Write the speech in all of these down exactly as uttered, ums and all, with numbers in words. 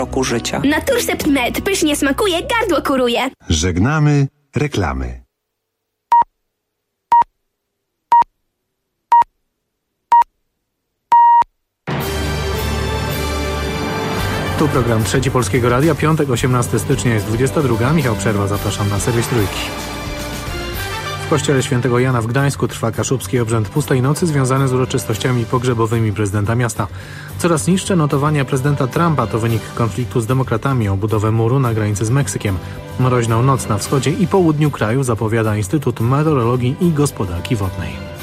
roku życia. Naturcept Med pysznie smakuje, gardło kuruje. Żegnamy reklamy. Tu program Trzeci Polskiego Radia, piątek, osiemnastego stycznia, jest dwudziesta druga. Michał Przerwa, zapraszam na serwis Trójki. W kościele świętego Jana w Gdańsku trwa kaszubski obrzęd pustej nocy związany z uroczystościami pogrzebowymi prezydenta miasta. Coraz niższe notowania prezydenta Trumpa to wynik konfliktu z demokratami o budowę muru na granicy z Meksykiem. Mroźną noc na wschodzie i południu kraju zapowiada Instytut Meteorologii i Gospodarki Wodnej.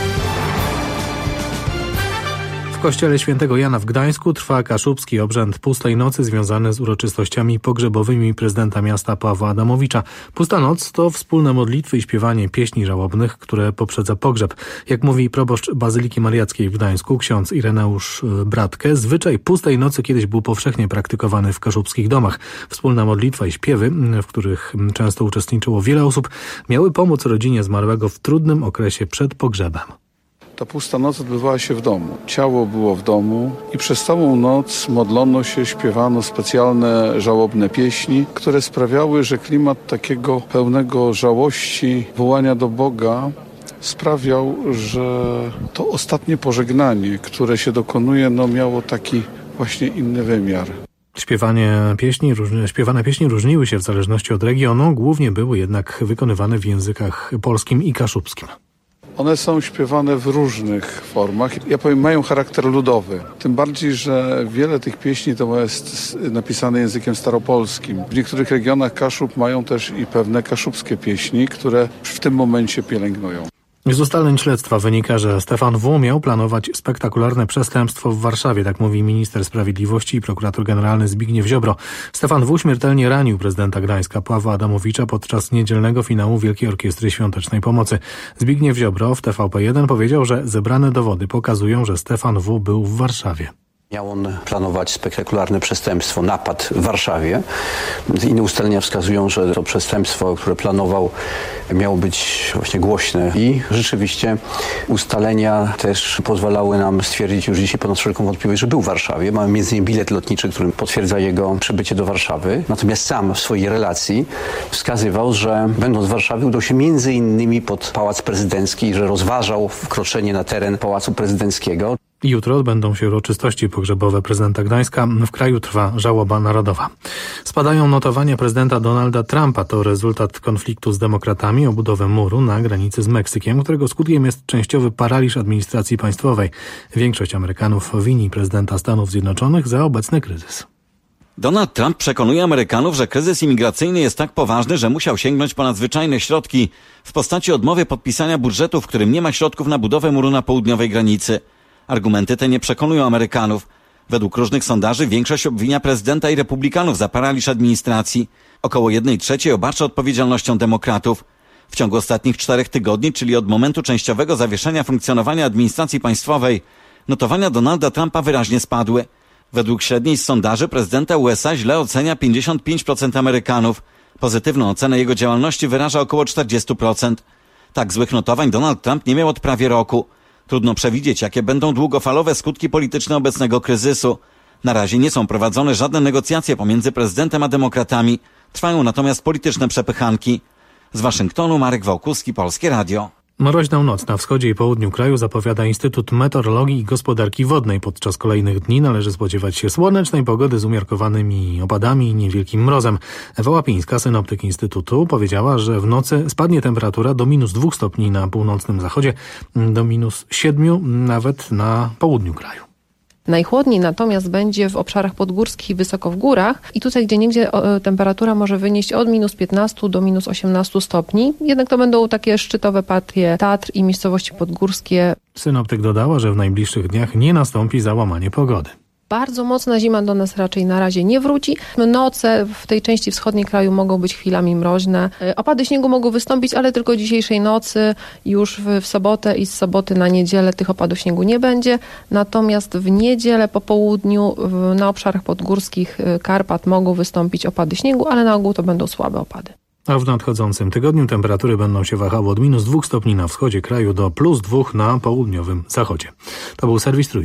W kościele świętego Jana w Gdańsku trwa kaszubski obrzęd pustej nocy związany z uroczystościami pogrzebowymi prezydenta miasta Pawła Adamowicza. Pusta noc to wspólne modlitwy i śpiewanie pieśni żałobnych, które poprzedza pogrzeb. Jak mówi proboszcz Bazyliki Mariackiej w Gdańsku, ksiądz Ireneusz Bratkę, zwyczaj pustej nocy kiedyś był powszechnie praktykowany w kaszubskich domach. Wspólna modlitwa i śpiewy, w których często uczestniczyło wiele osób, miały pomóc rodzinie zmarłego w trudnym okresie przed pogrzebem. Ta pusta noc odbywała się w domu. Ciało było w domu i przez całą noc modlono się, śpiewano specjalne, żałobne pieśni, które sprawiały, że klimat takiego pełnego żałości, wołania do Boga sprawiał, że to ostatnie pożegnanie, które się dokonuje, no miało taki właśnie inny wymiar. Śpiewanie pieśni, śpiewane pieśni różniły się w zależności od regionu, głównie były jednak wykonywane w językach polskim i kaszubskim. One są śpiewane w różnych formach. Ja powiem, mają charakter ludowy. Tym bardziej, że wiele tych pieśni to jest napisane językiem staropolskim. W niektórych regionach Kaszub mają też i pewne kaszubskie pieśni, które w tym momencie pielęgnują. Z ustaleń śledztwa wynika, że Stefan W. miał planować spektakularne przestępstwo w Warszawie, tak mówi minister sprawiedliwości i prokurator generalny Zbigniew Ziobro. Stefan W. śmiertelnie ranił prezydenta Gdańska Pawła Adamowicza podczas niedzielnego finału Wielkiej Orkiestry Świątecznej Pomocy. Zbigniew Ziobro w T V P jeden powiedział, że zebrane dowody pokazują, że Stefan W. był w Warszawie. Miał on planować spektakularne przestępstwo, napad w Warszawie. Inne ustalenia wskazują, że to przestępstwo, które planował, miało być właśnie głośne. I rzeczywiście ustalenia też pozwalały nam stwierdzić już dzisiaj ponad wszelką wątpliwość, że był w Warszawie. Mamy między innymi bilet lotniczy, który potwierdza jego przybycie do Warszawy. Natomiast sam w swojej relacji wskazywał, że będąc w Warszawie udał się między innymi pod Pałac Prezydencki i że rozważał wkroczenie na teren Pałacu Prezydenckiego. Jutro odbędą się uroczystości pogrzebowe prezydenta Gdańska. W kraju trwa żałoba narodowa. Spadają notowania prezydenta Donalda Trumpa. To rezultat konfliktu z demokratami o budowę muru na granicy z Meksykiem, którego skutkiem jest częściowy paraliż administracji państwowej. Większość Amerykanów wini prezydenta Stanów Zjednoczonych za obecny kryzys. Donald Trump przekonuje Amerykanów, że kryzys imigracyjny jest tak poważny, że musiał sięgnąć po nadzwyczajne środki w postaci odmowy podpisania budżetu, w którym nie ma środków na budowę muru na południowej granicy. Argumenty te nie przekonują Amerykanów. Według różnych sondaży większość obwinia prezydenta i republikanów za paraliż administracji. Około jednej trzeciej obarcza odpowiedzialnością demokratów. W ciągu ostatnich czterech tygodni, czyli od momentu częściowego zawieszenia funkcjonowania administracji państwowej, notowania Donalda Trumpa wyraźnie spadły. Według średniej z sondaży prezydenta U S A źle ocenia pięćdziesiąt pięć procent Amerykanów. Pozytywną ocenę jego działalności wyraża około czterdzieści procent. Tak złych notowań Donald Trump nie miał od prawie roku. Trudno przewidzieć, jakie będą długofalowe skutki polityczne obecnego kryzysu. Na razie nie są prowadzone żadne negocjacje pomiędzy prezydentem a demokratami. Trwają natomiast polityczne przepychanki. Z Waszyngtonu Marek Wałkuski, Polskie Radio. Mroźną noc na wschodzie i południu kraju zapowiada Instytut Meteorologii i Gospodarki Wodnej. Podczas kolejnych dni należy spodziewać się słonecznej pogody z umiarkowanymi opadami i niewielkim mrozem. Ewa Łapińska, synoptyk Instytutu, powiedziała, że w nocy spadnie temperatura do minus dwóch stopni na północnym zachodzie, do minus siedmiu nawet na południu kraju. Najchłodniej natomiast będzie w obszarach podgórskich i wysoko w górach i tutaj gdzieniegdzie temperatura może wynieść od minus piętnastu do minus osiemnastu stopni. Jednak to będą takie szczytowe partie Tatr i miejscowości podgórskie. Synoptyk dodała, że w najbliższych dniach nie nastąpi załamanie pogody. Bardzo mocna zima do nas raczej na razie nie wróci. Noce w tej części wschodniej kraju mogą być chwilami mroźne. Opady śniegu mogą wystąpić, ale tylko dzisiejszej nocy. Już w, w sobotę i z soboty na niedzielę tych opadów śniegu nie będzie. Natomiast w niedzielę po południu w, na obszarach podgórskich Karpat mogą wystąpić opady śniegu, ale na ogół to będą słabe opady. A w nadchodzącym tygodniu temperatury będą się wahały od minus dwóch stopni na wschodzie kraju do plus dwóch na południowym zachodzie. To był serwis Trójki.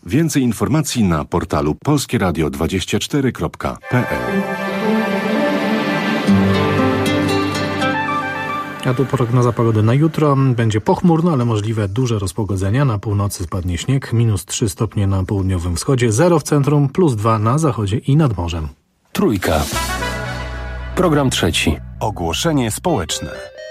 Więcej informacji na portalu polskie radio dwadzieścia cztery kropka p l. A tu prognoza pogody na jutro. Będzie pochmurno, ale możliwe duże rozpogodzenia. Na północy spadnie śnieg, minus trzy stopnie na południowym wschodzie, zero w centrum, plus dwa na zachodzie i nad morzem. Trójka. Program trzeci. Ogłoszenie społeczne.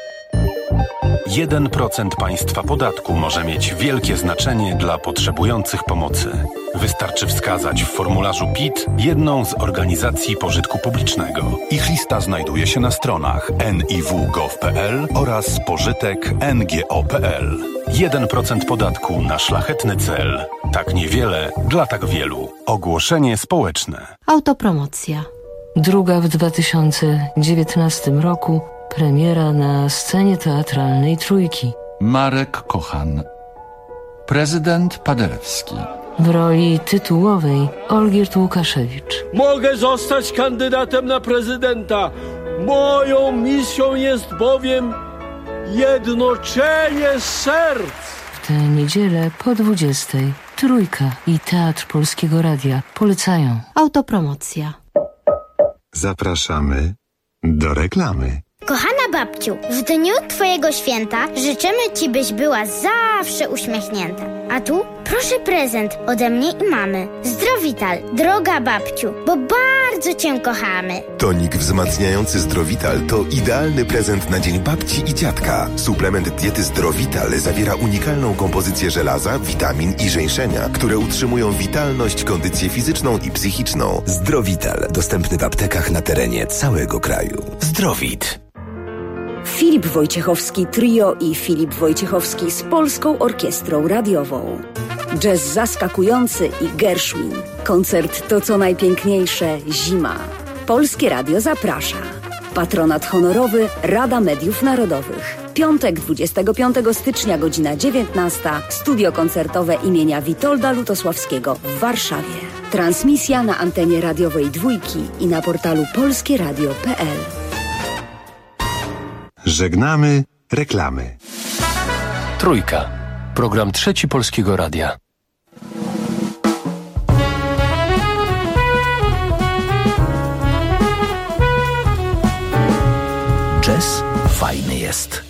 jeden procent państwa podatku może mieć wielkie znaczenie dla potrzebujących pomocy. Wystarczy wskazać w formularzu P I T jedną z organizacji pożytku publicznego. Ich lista znajduje się na stronach n i w kropka gov kropka p l oraz pożytek kropka n g o kropka p l. jeden procent podatku na szlachetny cel. Tak niewiele dla tak wielu. Ogłoszenie społeczne. Autopromocja. Druga w dwa tysiące dziewiętnastym roku premiera na scenie teatralnej Trójki. Marek Kochan. Prezydent Paderewski. W roli tytułowej Olgierd Łukaszewicz. Mogę zostać kandydatem na prezydenta. Moją misją jest bowiem jednoczenie serc. W tę niedzielę po dwudziestej Trójka i Teatr Polskiego Radia polecają. Autopromocja. Zapraszamy do reklamy. Kochana babciu, w dniu twojego święta życzymy ci, byś była zawsze uśmiechnięta. A tu proszę prezent ode mnie i mamy. Zdrowital, droga babciu, bo bardzo cię kochamy. Tonik wzmacniający Zdrowital to idealny prezent na dzień babci i dziadka. Suplement diety Zdrowital zawiera unikalną kompozycję żelaza, witamin i żeńszenia, które utrzymują witalność, kondycję fizyczną i psychiczną. Zdrowital, dostępny w aptekach na terenie całego kraju. Zdrowit. Filip Wojciechowski Trio i Filip Wojciechowski z Polską Orkiestrą Radiową. Jazz zaskakujący i Gershwin. Koncert To co najpiękniejsze zima. Polskie Radio zaprasza. Patronat honorowy Rada Mediów Narodowych. Piątek dwudziestego piątego stycznia, godzina dziewiętnasta. Studio koncertowe imienia Witolda Lutosławskiego w Warszawie. Transmisja na antenie radiowej Dwójki i na portalu polskie radio kropka p l. Żegnamy reklamy. Trójka. Program trzeci Polskiego Radia. Jazz fajny jest.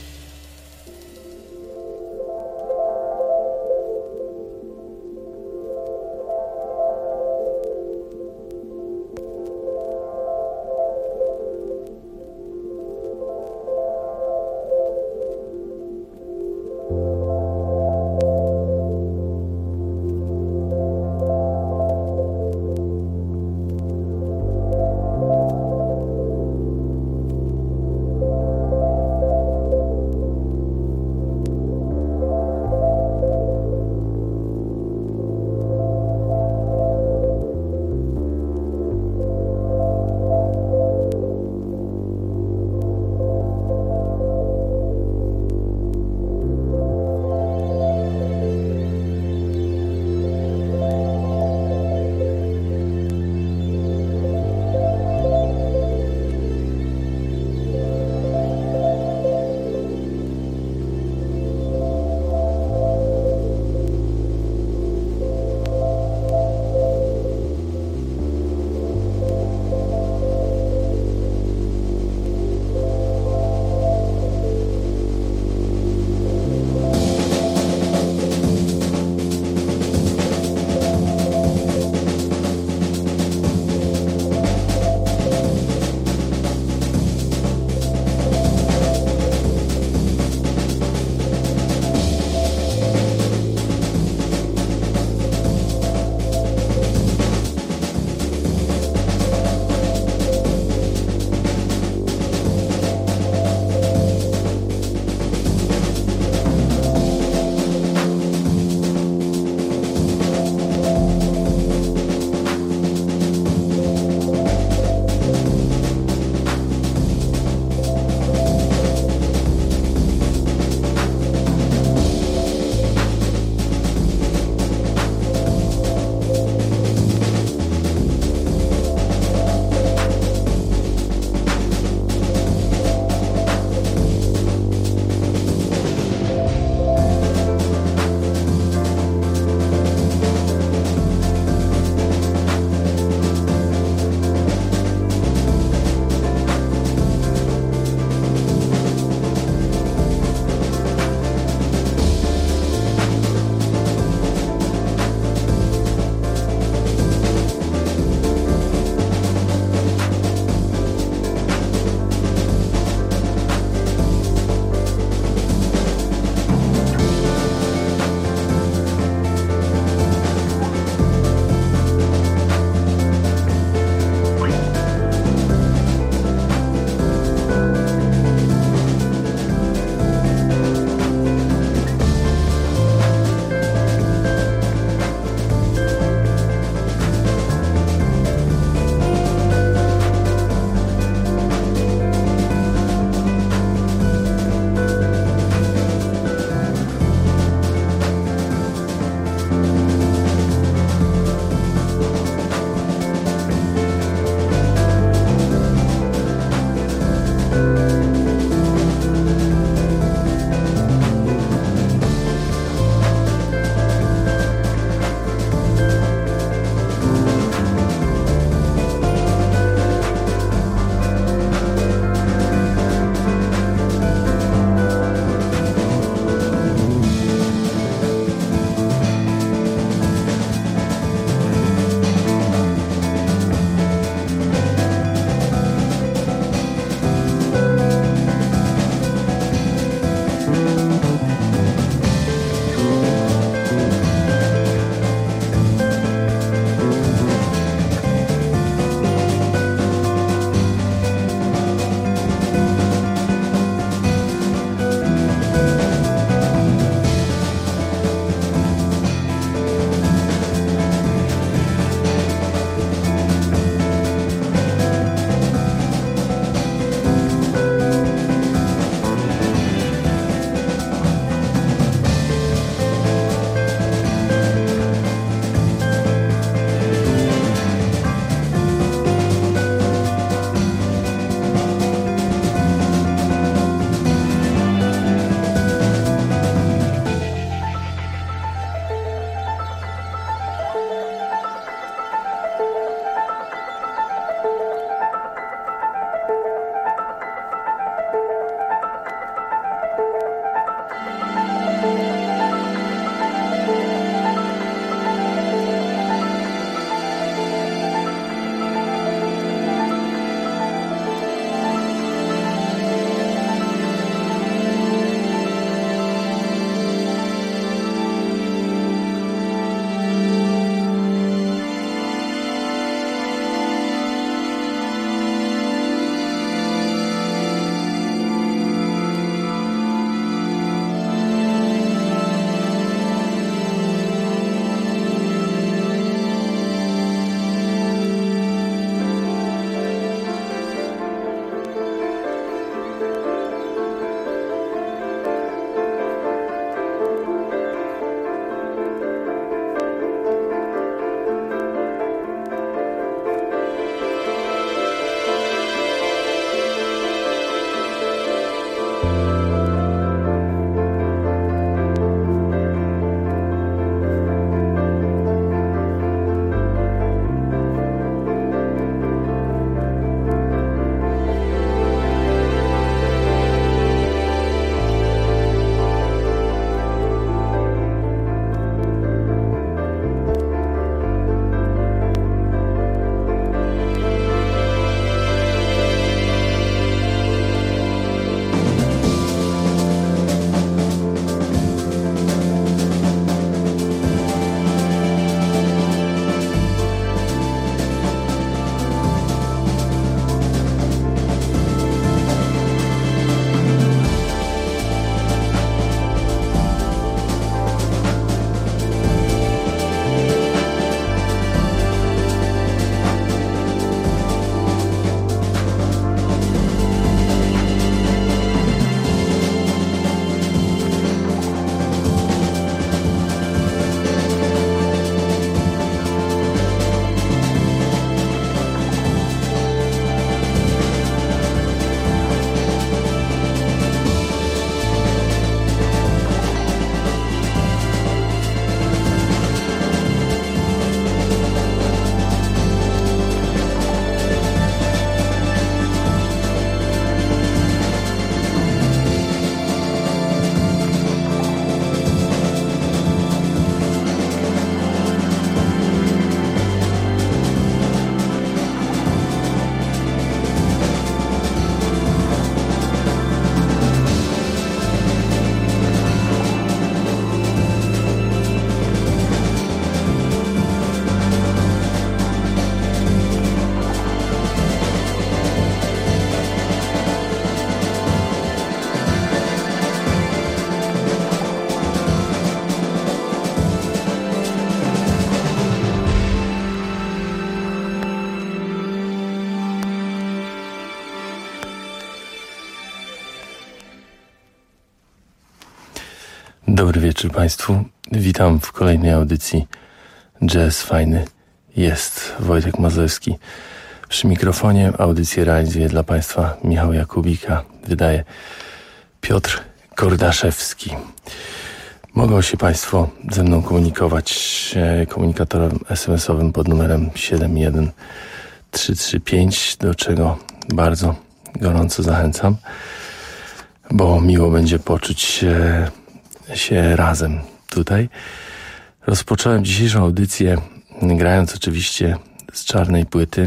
Dobry wieczór Państwu. Witam w kolejnej audycji Jazz Fajny jest. Wojtek Mazurski przy mikrofonie. Audycję realizuje dla Państwa Michał Jakubika. Wydaje Piotr Kordaszewski. Mogą się Państwo ze mną komunikować komunikatorem es em esowym pod numerem siedem jeden trzy trzy pięć, do czego bardzo gorąco zachęcam, bo miło będzie poczuć się, się razem tutaj. Rozpocząłem dzisiejszą audycję grając oczywiście z czarnej płyty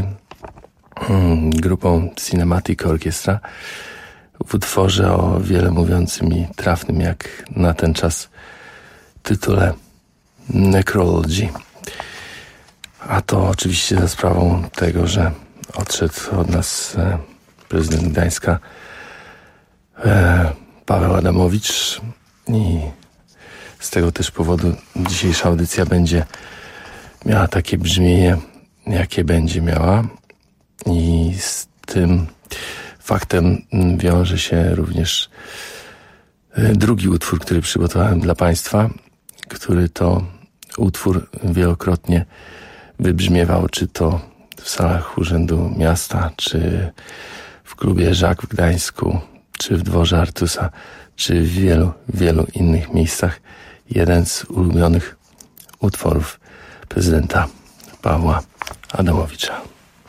grupą Cinematic Orchestra w utworze o wiele mówiącym i trafnym jak na ten czas tytule Necrology. A to oczywiście za sprawą tego, że odszedł od nas e, prezydent Gdańska e, Paweł Adamowicz i z tego też powodu dzisiejsza audycja będzie miała takie brzmienie, jakie będzie miała, i z tym faktem wiąże się również drugi utwór, który przygotowałem dla Państwa, który to utwór wielokrotnie wybrzmiewał, czy to w salach Urzędu Miasta, czy w klubie Żak w Gdańsku, czy w dworze Artusa, czy w wielu, wielu innych miejscach. Jeden z ulubionych utworów prezydenta Pawła Adamowicza.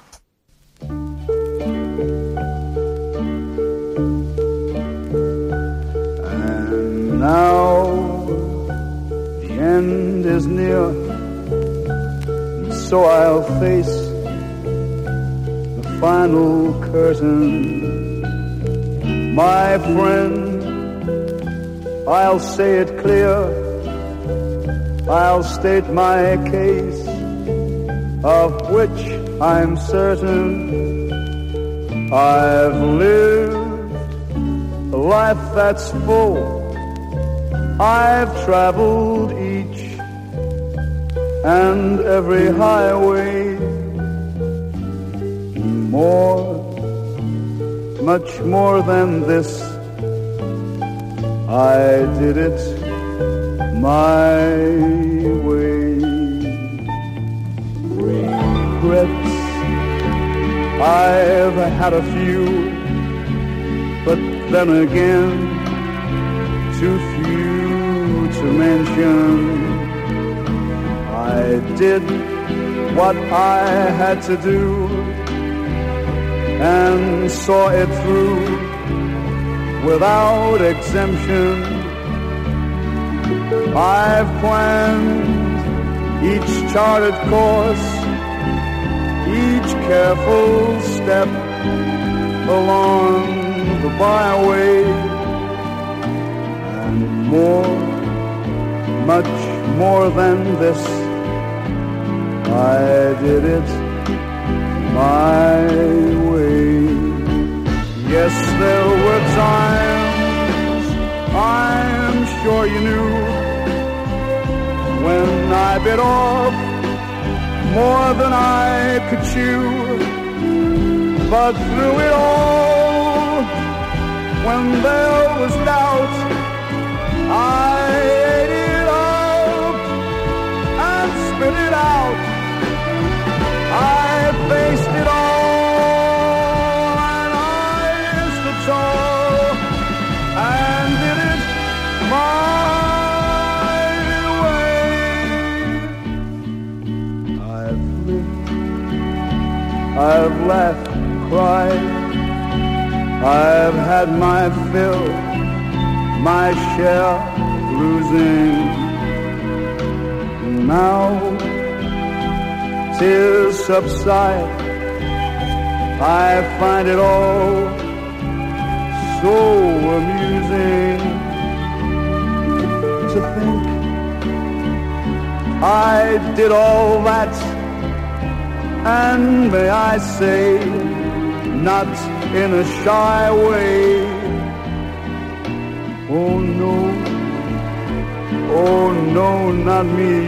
And now the end is near, and so I'll face the final curtain. My friend, I'll say it clear, I'll state my case, of which I'm certain. I've lived a life that's full, I've traveled each and every highway, more, much more than this. I did it my way. Regrets, I've had a few, but then again, too few to mention. I did what I had to do and saw it through without exemption. I've planned each charted course, each careful step along the byway, and more, much more than this, I did it my way. Yes, there were times, I'm sure you knew, when I bit off more than I could chew. But through it all, when there was doubt, I ate it up and spit it out. I faced it all and I stood tall and did it my way. I've lived, I've laughed, cried, I've had my fill, my share losing. Now tears subside, I find it all so amusing to think I did all that, and may I say, not in a shy way. Oh no, oh no, not me,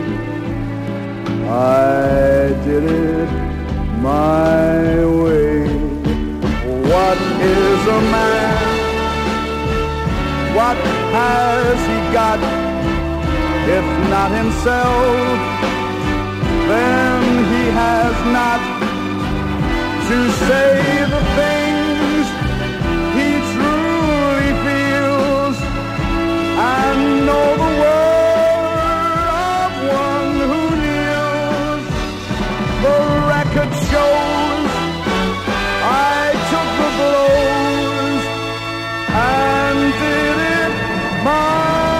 I did it my way. What is a man? What has he got? If not himself, then he has not to say the things he truly feels, and know the word of one who kneels. The record shows I took the blows and did it my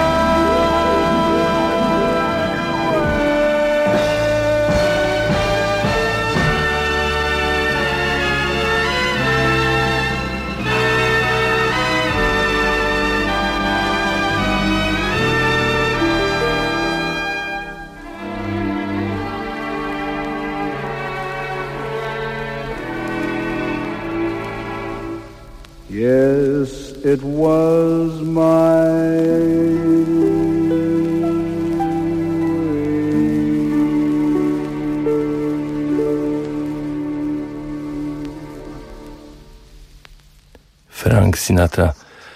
Yes, it was my Frank Sinatra,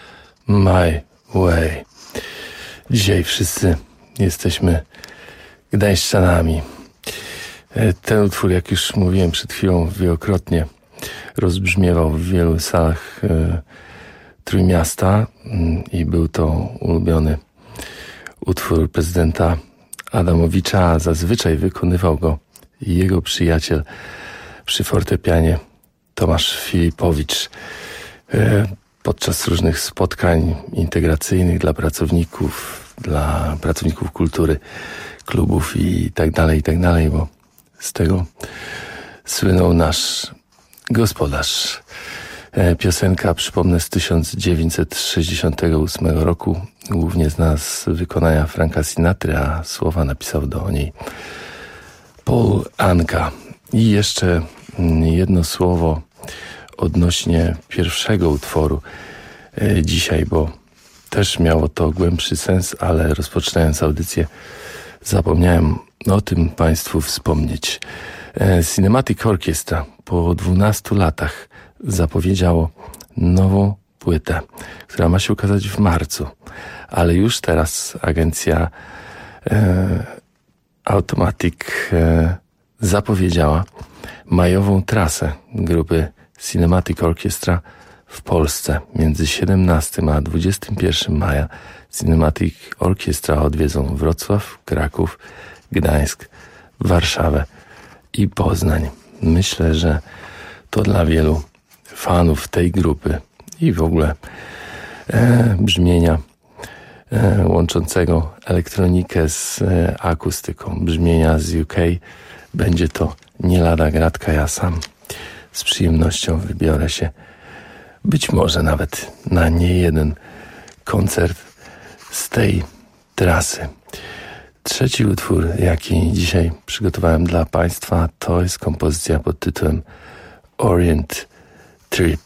My Way. Dzisiaj wszyscy jesteśmy gdańszczanami. Ten utwór, jak już mówiłem przed chwilą, wielokrotnie rozbrzmiewał w wielu salach e, Trójmiasta i był to ulubiony utwór prezydenta Adamowicza, a zazwyczaj wykonywał go jego przyjaciel przy fortepianie Tomasz Filipowicz e, podczas różnych spotkań integracyjnych dla pracowników, dla pracowników kultury, klubów i tak dalej, i tak dalej, bo z tego słynął nasz gospodarz. Piosenka, przypomnę, z tysiąc dziewięćset sześćdziesiątego ósmego roku, głównie znana z wykonania Franka Sinatry, a słowa napisał do niej Paul Anka. I jeszcze jedno słowo odnośnie pierwszego utworu dzisiaj, bo też miało to głębszy sens, ale rozpoczynając audycję zapomniałem o tym Państwu wspomnieć. Cinematic Orchestra po dwunastu latach zapowiedziało nową płytę, która ma się ukazać w marcu, ale już teraz agencja e, Automatic e, zapowiedziała majową trasę grupy Cinematic Orchestra w Polsce. Między siedemnastego a dwudziestego pierwszego maja Cinematic Orchestra odwiedzą Wrocław, Kraków, Gdańsk, Warszawę i Poznań. Myślę, że to dla wielu fanów tej grupy i w ogóle e, brzmienia e, łączącego elektronikę z e, akustyką, brzmienia z U K, będzie to nie lada gratka. Ja sam z przyjemnością wybiorę się być może nawet na niejeden koncert z tej trasy. Trzeci utwór, jaki dzisiaj przygotowałem dla Państwa, to jest kompozycja pod tytułem Orient Trip.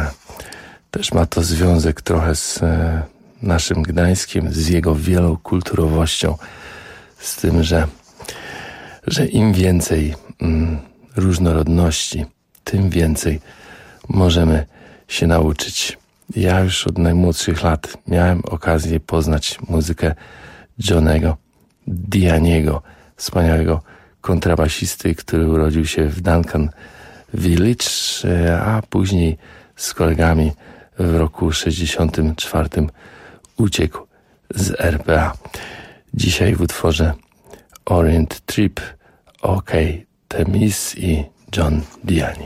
Też ma to związek trochę z naszym Gdańskiem, z jego wielokulturowością, z tym, że, że im więcej mm, różnorodności, tym więcej możemy się nauczyć. Ja już od najmłodszych lat miałem okazję poznać muzykę Johnego Dianiego, wspaniałego kontrabasisty, który urodził się w Duncan Village, a później z kolegami w roku sześćdziesiątym czwartym uciekł z R P A. Dzisiaj w utworze Orient Trip OK Temis i John Diani.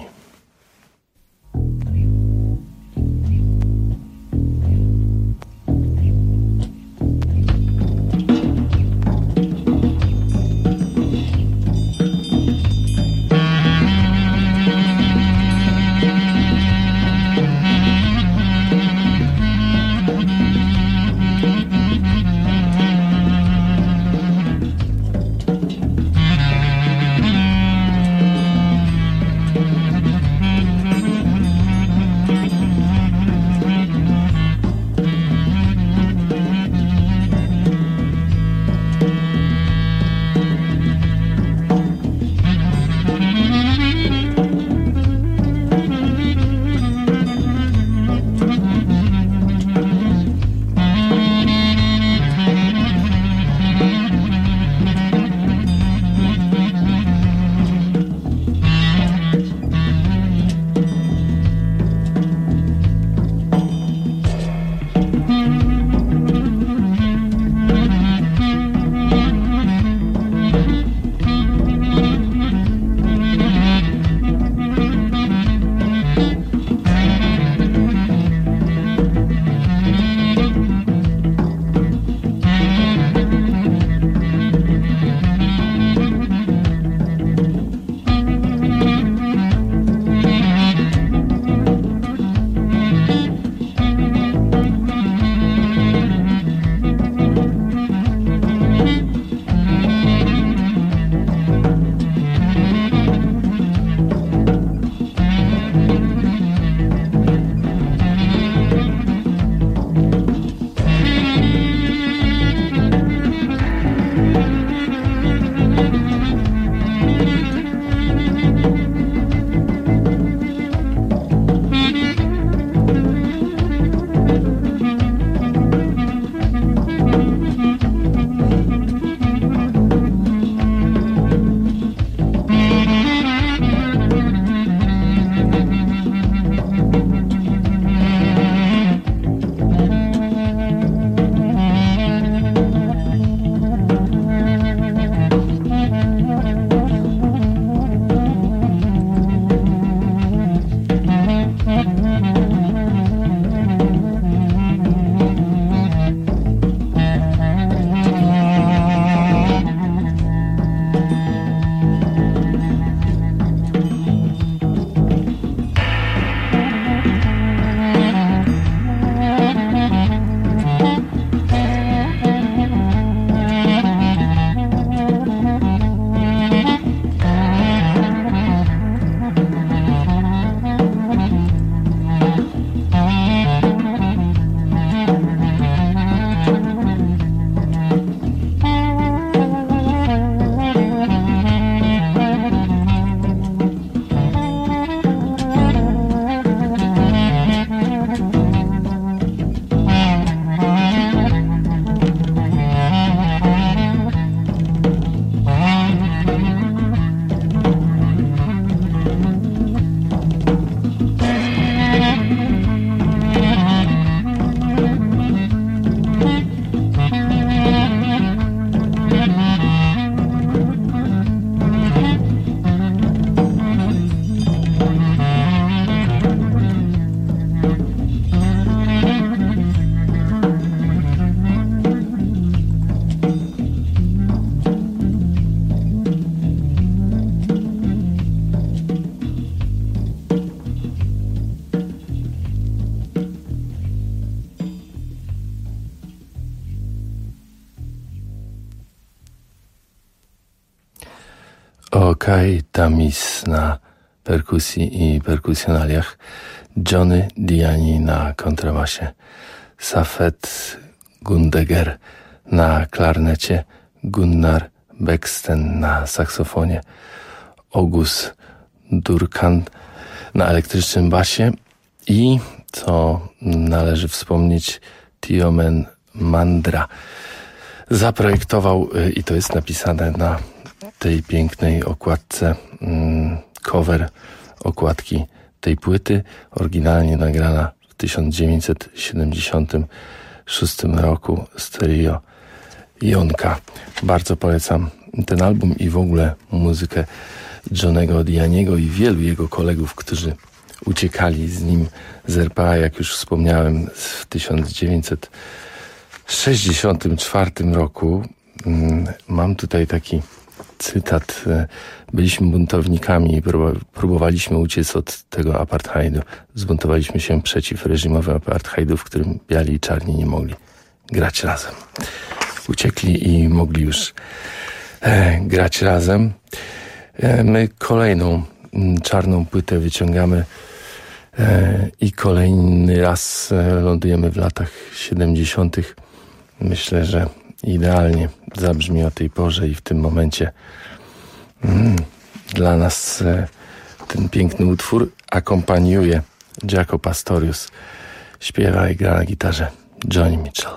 Kai Tamis na perkusji i perkusjonaliach, Johnny Diani na kontrabasie, Safet Gundeger na klarnecie, Gunnar Becksten na saksofonie, August Durkan na elektrycznym basie i, co należy wspomnieć, Tiomen Mandra zaprojektował, i to jest napisane na tej pięknej okładce, cover okładki tej płyty, oryginalnie nagrana w tysiąc dziewięćset siedemdziesiątym szóstym roku z trio Jonka. Bardzo polecam ten album i w ogóle muzykę Johnny'ego Dianiego i wielu jego kolegów, którzy uciekali z nim z R P A, jak już wspomniałem, w tysiąc dziewięćset sześćdziesiątym czwartym roku. Mam tutaj taki cytat. Byliśmy buntownikami i próbowaliśmy uciec od tego apartheidu. Zbuntowaliśmy się przeciw reżimowi apartheidu, w którym biali i czarni nie mogli grać razem. Uciekli i mogli już e, grać razem. E, my kolejną m, czarną płytę wyciągamy e, i kolejny raz e, lądujemy w latach siedemdziesiątych. Myślę, że idealnie zabrzmi o tej porze i w tym momencie mm, dla nas e, ten piękny utwór akompaniuje Jaco Pastorius. Śpiewa i gra na gitarze Johnny Mitchell.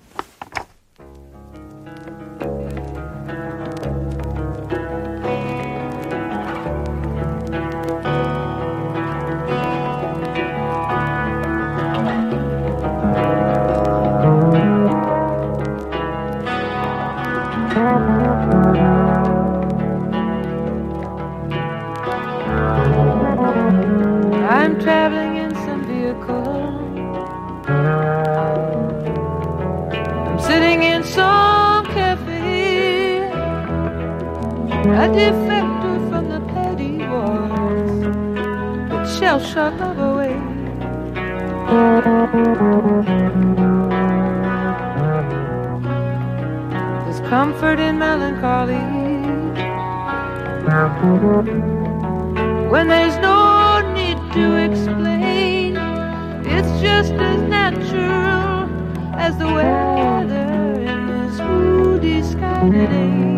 When there's no need to explain, it's just as natural as the weather in this moody sky today.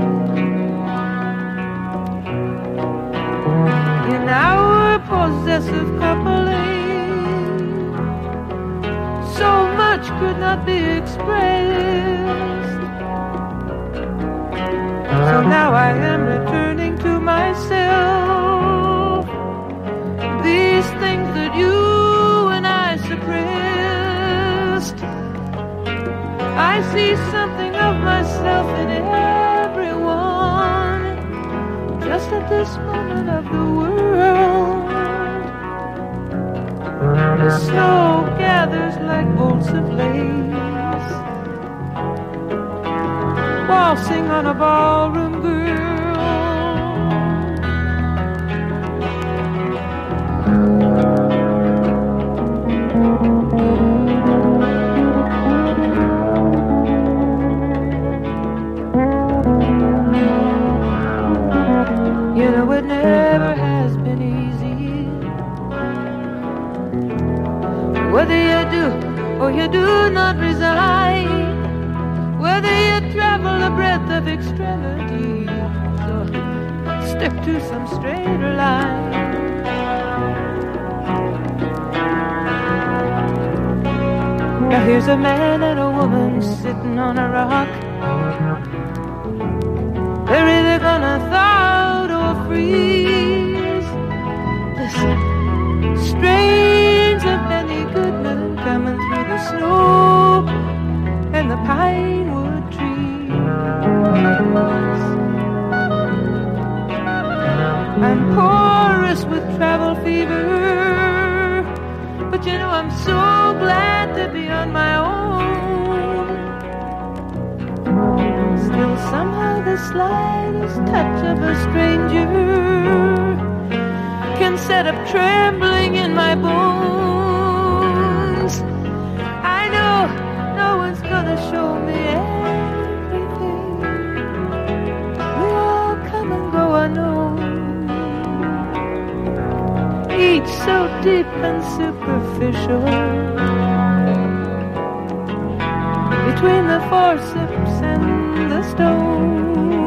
In our possessive coupling, so much could not be expressed. So now I am returning to myself, these things that you and I suppressed. I see something of myself in everyone, just at this moment of the world. The snow gathers like bolts of lace, waltzing on a ballroom girl. You know it never has been easy, whether you do or you do not resign, whether you travel the breadth of extremity, so stick to some straighter line. Now here's a man and a woman sitting on a rock. They're either gonna thaw or freeze. Listen, strains of Benny Goodman coming through the snow and the pine wood trees. I'm porous with travel fever, but you know I'm so glad to be on my own. Still somehow the slightest touch of a stranger can set up trembling in my bones. I know no one's gonna show me everything. We all come and go unknown. so deep and superficial. Between the forceps and the stone.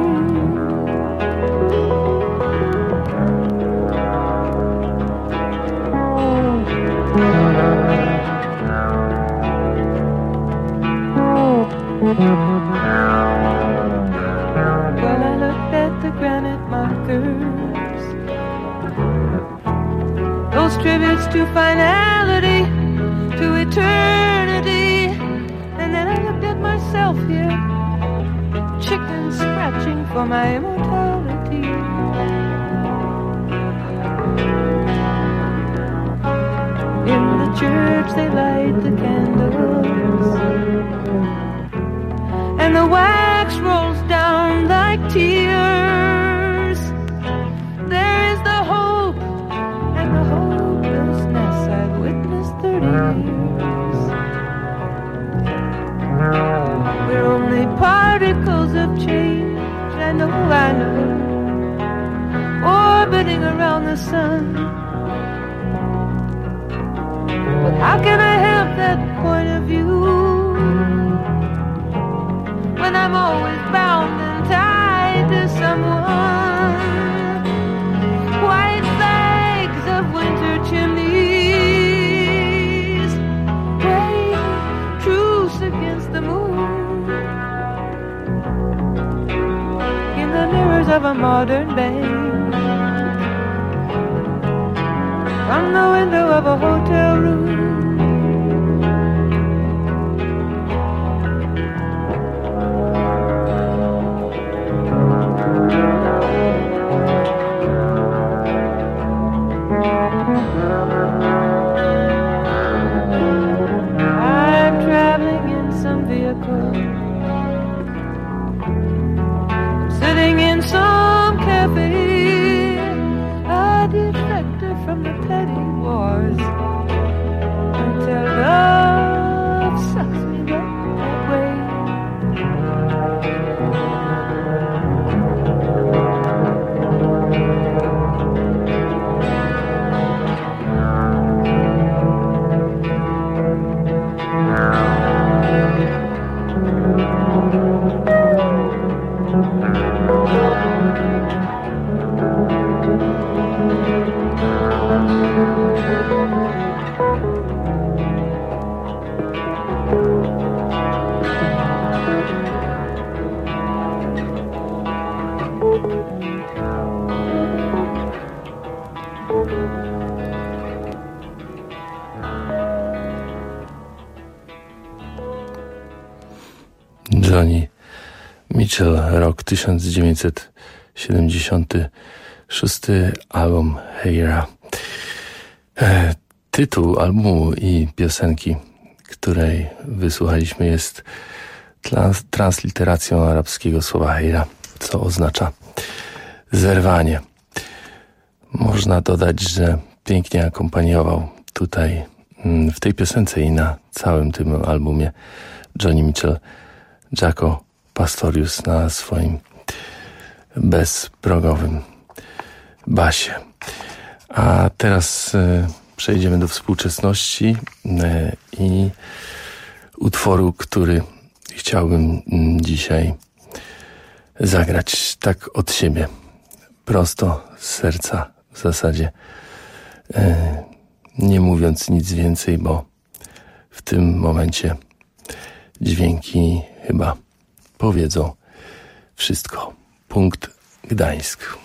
Well, I looked at the granite markers, those tributes to finality, to eternity. And then I looked at myself here, chicken scratching for my immortality. In the church they light the candles, and the wax rolls down like tears. There is the hope and the hopelessness I've witnessed thirty years. We're only particles of change, I know, I know, orbiting around the sun. But how can I have that point of view when I'm always bound and tied to someone? White flags of winter chimneys, rain, truce against the moon, in the mirrors of a modern bank, from the window of a hotel room. I'm traveling in some vehicle, sitting in some cafe, a defector from the petty wars, until love sucks me back that way. Joni Mitchell, rok tysiąc dziewięćset siedemdziesiąty szósty, album Heira. E, tytuł albumu i piosenki, której wysłuchaliśmy, jest trans- transliteracją arabskiego słowa Heira, co oznacza zerwanie. Można dodać, że pięknie akompaniował tutaj w tej piosence i na całym tym albumie Joni Mitchell Jaco Pastorius na swoim bezprogowym basie. A teraz e, przejdziemy do współczesności e, i utworu, który chciałbym m, dzisiaj zagrać tak od siebie, prosto z serca w zasadzie, e, nie mówiąc nic więcej, bo w tym momencie dźwięki chyba powiedzą wszystko. Punkt Gdańsk.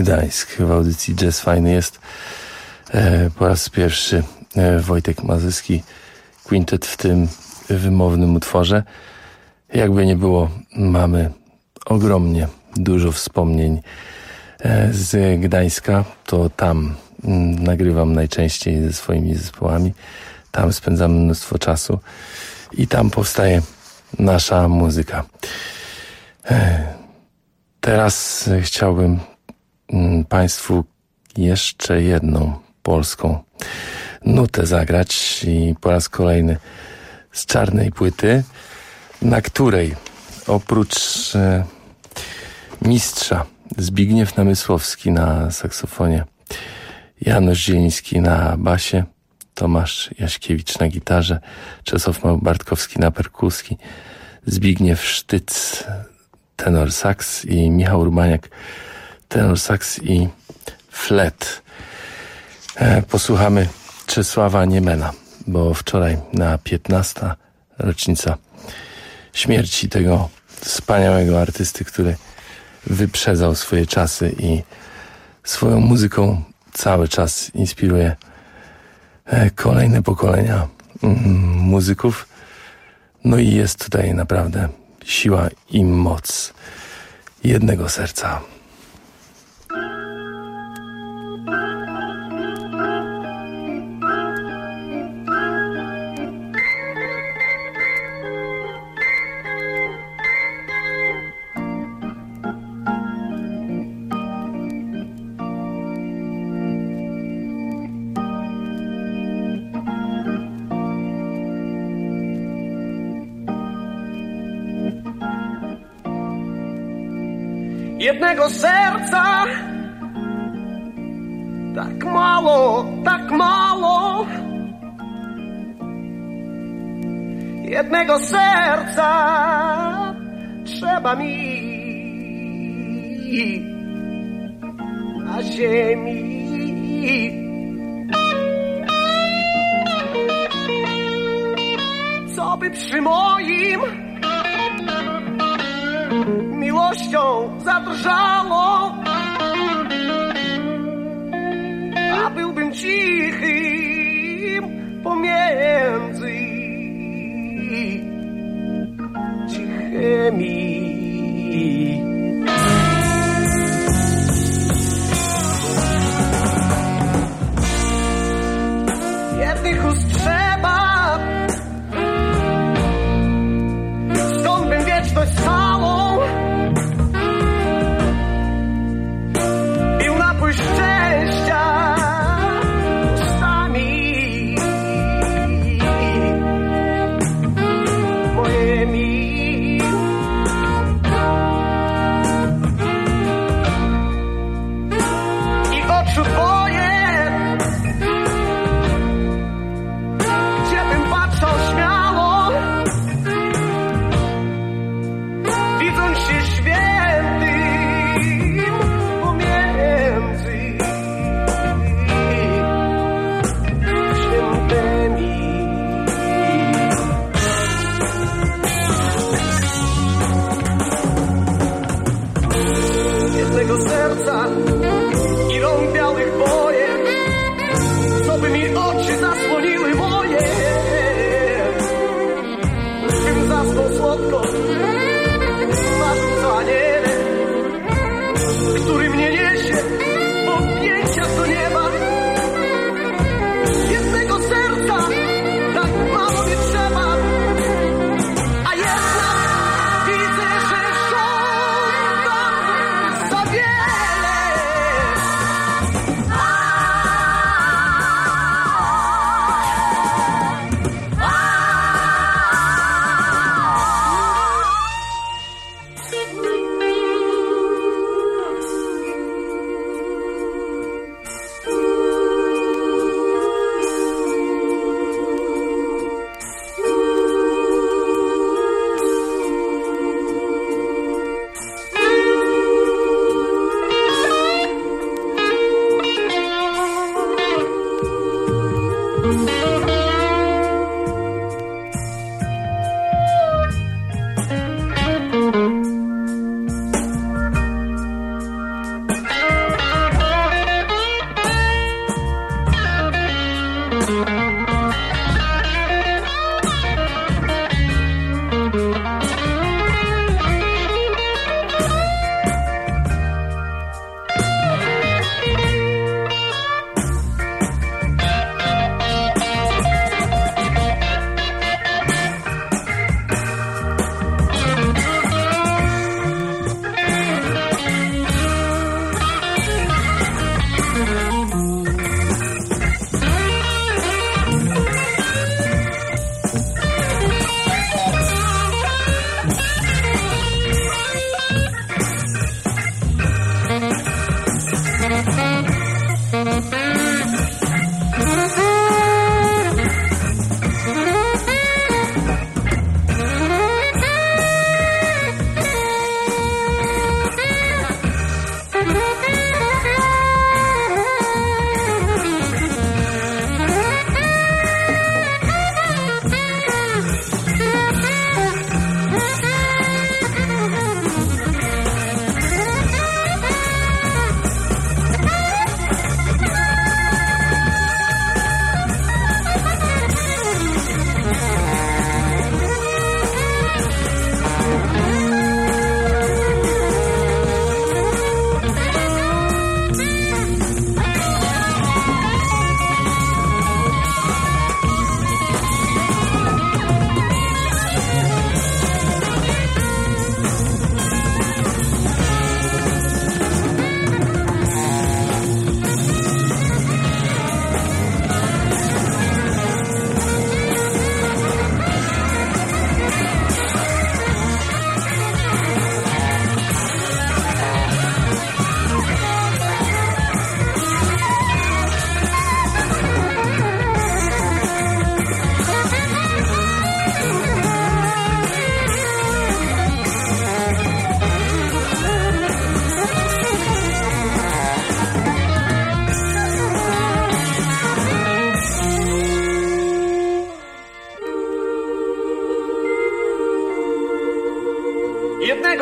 Gdańsk. W audycji Jazz Fajny jest e, po raz pierwszy e, Wojtek Mazurski Quintet w tym wymownym utworze. Jakby nie było, mamy ogromnie dużo wspomnień e, z Gdańska. To tam m, nagrywam najczęściej ze swoimi zespołami. Tam spędzam mnóstwo czasu i tam powstaje nasza muzyka. E, teraz chciałbym m, Państwu jeszcze jedną polską nutę zagrać i po raz kolejny z czarnej płyty, na której oprócz e, mistrza Zbigniew Namysłowski na saksofonie, Janusz Zieliński na basie, Tomasz Jaśkiewicz na gitarze, Czesław Bartkowski na perkusji, Zbigniew Sztyc tenor sax i Michał Urbaniak tenor sax i flet. E, posłuchamy Czesława Niemena, bo wczoraj na piętnasta rocznica śmierci tego wspaniałego artysty, który wyprzedzał swoje czasy i swoją muzyką cały czas inspiruje kolejne pokolenia muzyków. No i jest tutaj naprawdę siła i moc jednego serca. Jednego serca, tak mało, tak mało. Jednego serca trzeba mi na ziemi. Co by przy moim miłością zadrżało, a byłbym cichym pomiędzy cichymi. Jednych ust trzeba, skąd bym wieczność całą szczęścia ustami moimi. I oczu twoje, gdzie bym patrzał śmiało, widząc się świętym pomiędzy jednego serca i rąk białych bojem, co by mi oczy zasłoniły moje, bym zasnął słodko, marząc o aniele, który mnie niesie w objęciach do nieba. Jednego serca tak mało mi trzeba, a jednak widzę, że żądam za wiele.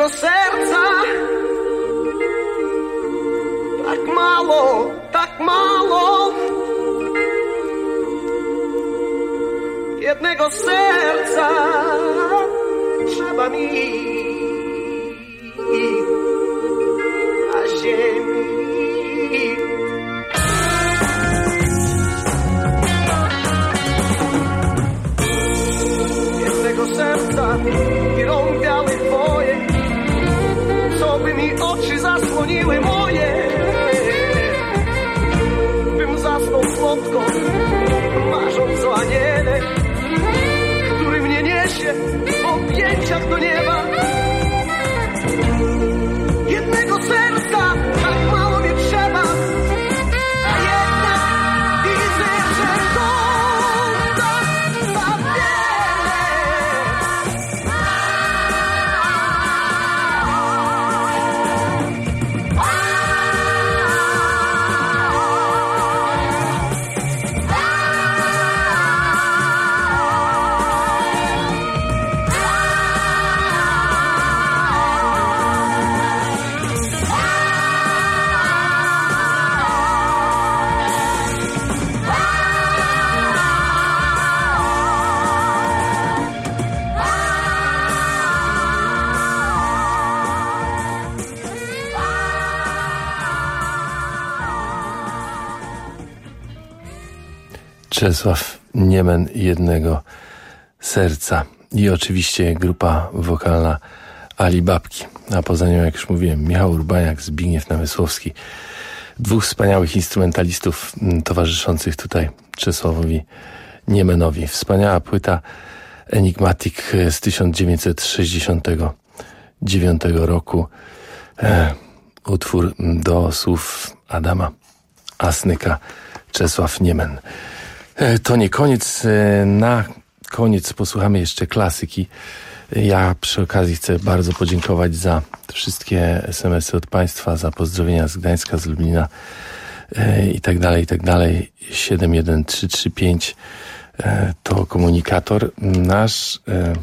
jednego serca. Tak mało, tak mało. Jednego serca trzeba mi na ziemi. Jednego serca i rąk białych twoje, co by mi oczy zasłoniły moje, bym zasnął słodko, marząc o aniele, który mnie niesie w objęciach do nieba. Jednego serca tak mało mi trzeba, a jednak widzę, że to tak za wiele. Czesław Niemen, jednego serca. I oczywiście grupa wokalna Ali Babki. A poza nią, jak już mówiłem, Michał Urbaniak, Zbigniew Namysłowski. Dwóch wspaniałych instrumentalistów towarzyszących tutaj Czesławowi Niemenowi. Wspaniała płyta Enigmatic z tysiąc dziewięćset sześćdziesiątego dziewiątego roku. E, utwór do słów Adama Asnyka, Czesław Niemen. To nie koniec. Na koniec posłuchamy jeszcze klasyki. Ja przy okazji chcę bardzo podziękować za wszystkie es em esy od Państwa, za pozdrowienia z Gdańska, z Lublina i tak dalej, i tak dalej. siedem jeden trzy trzy pięć to komunikator nasz.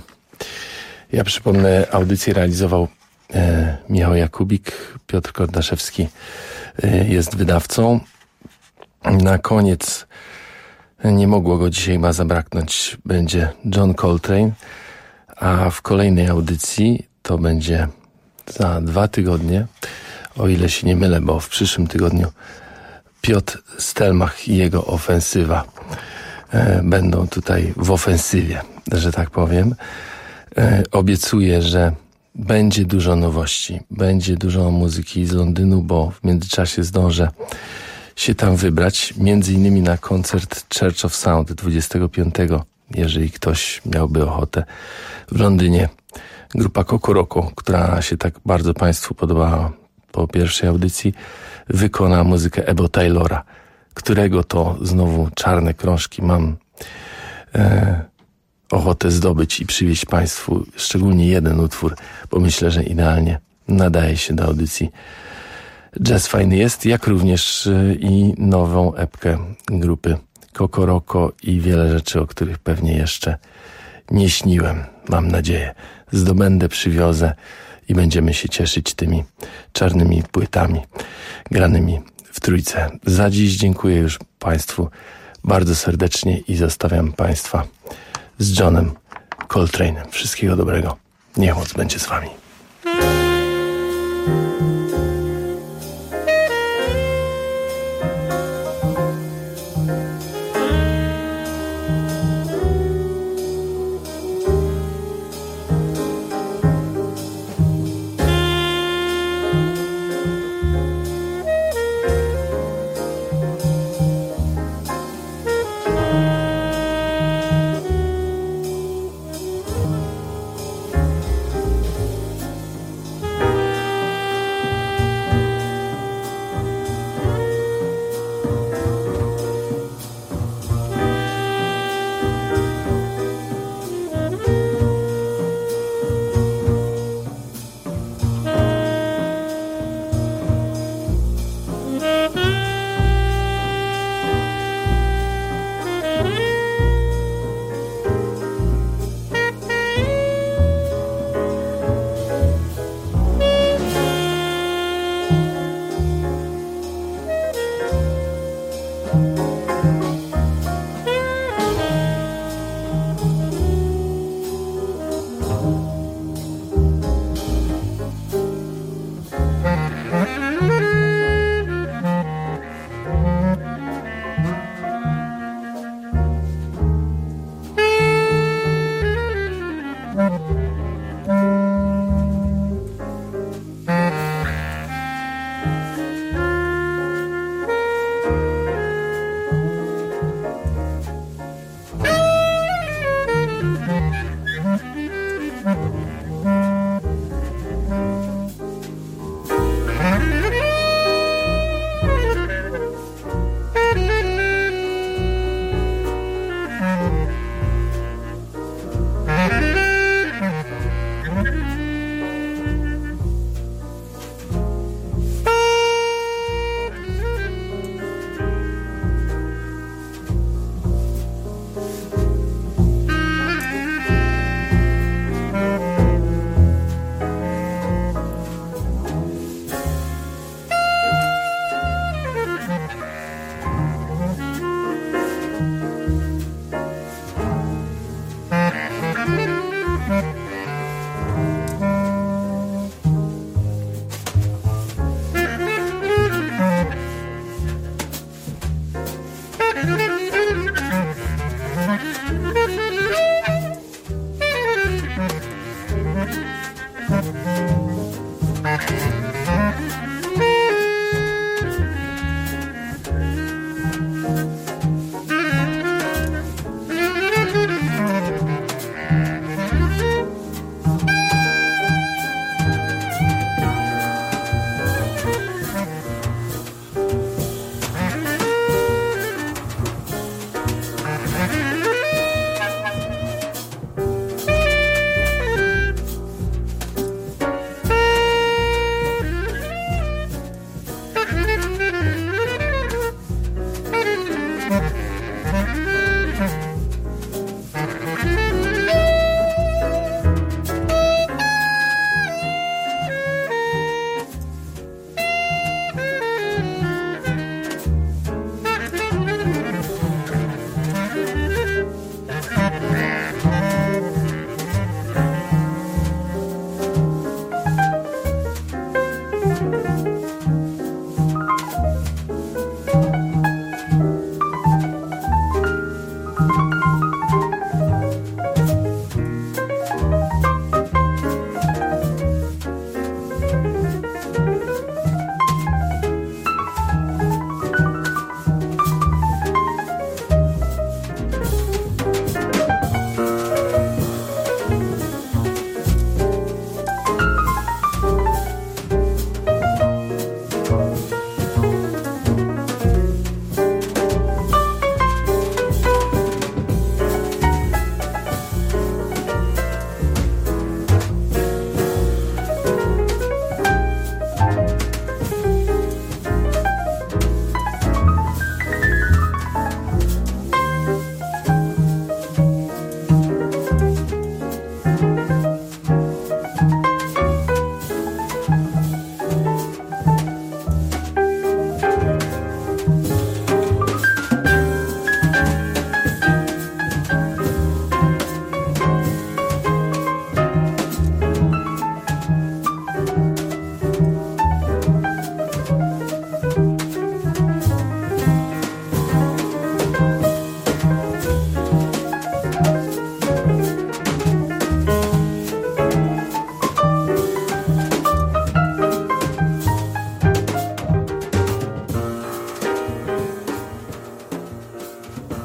Ja przypomnę, audycję realizował Michał Jakubik, Piotr Kordaszewski jest wydawcą. Na koniec, nie mogło go dzisiaj ma zabraknąć, będzie John Coltrane, a w kolejnej audycji to będzie za dwa tygodnie, o ile się nie mylę, bo w przyszłym tygodniu Piotr Stelmach i jego ofensywa e, będą tutaj w ofensywie, że tak powiem. E, obiecuję, że będzie dużo nowości, będzie dużo muzyki z Londynu, bo w międzyczasie zdążę się tam wybrać, między innymi na koncert Church of Sound dwudziestego piątego, jeżeli ktoś miałby ochotę, w Londynie. Grupa Kokoroko, która się tak bardzo Państwu podobała po pierwszej audycji, wykona muzykę Ebo Taylora, którego to znowu czarne krążki mam e, ochotę zdobyć i przywieźć Państwu szczególnie jeden utwór, bo myślę, że idealnie nadaje się do audycji Jazz Fajny Jest, jak również i nową epkę grupy Kokoroko i wiele rzeczy, o których pewnie jeszcze nie śniłem. Mam nadzieję, zdobędę, przywiozę i będziemy się cieszyć tymi czarnymi płytami granymi w trójce. Za dziś dziękuję już Państwu bardzo serdecznie i zostawiam Państwa z Johnem Coltrane'em. Wszystkiego dobrego. Niech moc będzie z Wami.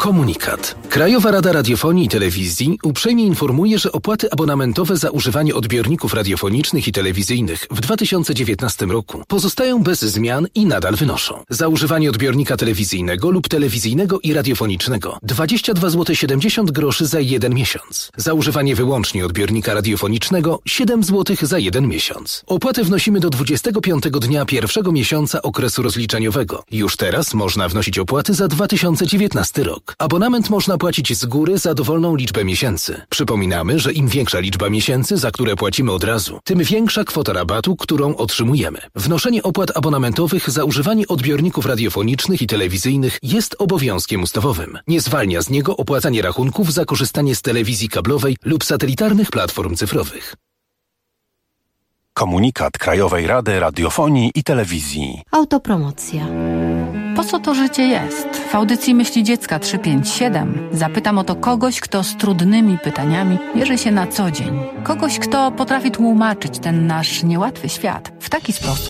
Komunikat. Krajowa Rada Radiofonii i Telewizji uprzejmie informuje, że opłaty abonamentowe za używanie odbiorników radiofonicznych i telewizyjnych w dwa tysiące dziewiętnastym roku pozostają bez zmian i nadal wynoszą: za używanie odbiornika telewizyjnego lub telewizyjnego i radiofonicznego dwadzieścia dwa złote siedemdziesiąt groszy za jeden miesiąc. Za używanie wyłącznie odbiornika radiofonicznego siedem złotych za jeden miesiąc. Opłatę wnosimy do dwudziestego piątego dnia pierwszego miesiąca okresu rozliczeniowego. Już teraz można wnosić opłaty za dwa tysiące dziewiętnasty rok. Abonament można płacić z góry za dowolną liczbę miesięcy. Przypominamy, że im większa liczba miesięcy, za które płacimy od razu, tym większa kwota rabatu, którą otrzymujemy. Wnoszenie opłat abonamentowych za używanie odbiorników radiofonicznych i telewizyjnych jest obowiązkiem ustawowym. Nie zwalnia z niego opłacanie rachunków za korzystanie z telewizji kablowej lub satelitarnych platform cyfrowych. Komunikat Krajowej Rady Radiofonii i Telewizji. Autopromocja. Po co to życie jest? W audycji Myśli Dziecka trzysta pięćdziesiąt siedem zapytam o to kogoś, kto z trudnymi pytaniami mierzy się na co dzień. Kogoś, kto potrafi tłumaczyć ten nasz niełatwy świat w taki sposób,